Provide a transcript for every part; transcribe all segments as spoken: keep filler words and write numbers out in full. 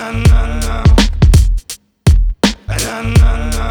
Na, na, na. Na, na, na.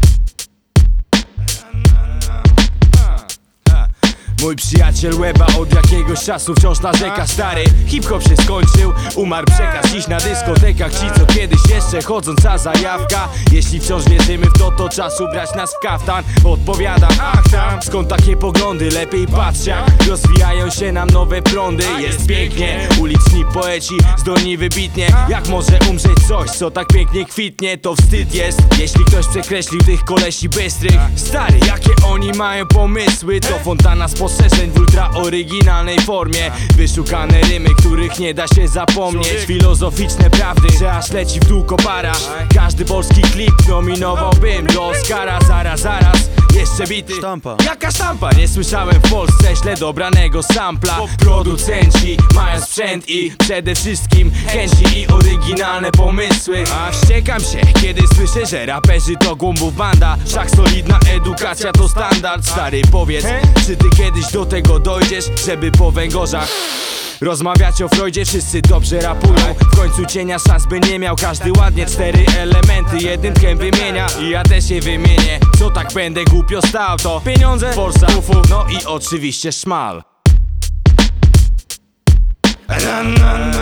Mój przyjaciel Łeba od jakiegoś czasu wciąż narzeka. Stary, hip-hop się skończył, umarł przekaz. Dziś na dyskotekach ci co kiedyś jeszcze chodząca zajawka. Jeśli wciąż wierzymy w to, to czas ubrać nas w kaftan. Odpowiadam, ach tam, skąd takie poglądy? Lepiej patrz jak rozwijają się nam nowe prądy. Jest pięknie, uliczni poeci zdolni wybitnie. Jak może umrzeć coś, co tak pięknie kwitnie? To wstyd jest, jeśli ktoś przekreślił tych kolesi bystrych. Stary, jakie oni mają pomysły? To fontana spostrzeżeń w ultra oryginalnej formie. Wyszukane rymy, których nie da się zapomnieć. Filozoficzne prawdy, że aż leci w dół kopara. Każdy polski klip nominowałbym do Oscara. Zaraz, zaraz, jeszcze bity. Sztampa. Jaka sztampa? Nie słyszałem w Polsce źle dobranego sampla. Producenci mają sprzęt i przede wszystkim chęci i oryginalne pomysły. A wściekam się, kiedy słyszę, że raperzy to głąbów banda. Wszak solidna edukacja to standard. Stary, powiedz, czy ty kiedyś do tego dojdziesz, żeby po węgorzach rozmawiać o Freudzie? Wszyscy dobrze rapują, w końcu cienia szans by nie miał. Każdy ładnie cztery elementy jedynkę wymienia i ja też je wymienię. Co tak będę głupio stał? To pieniądze, forsa, ufu, no i oczywiście szmal. Na, na, na.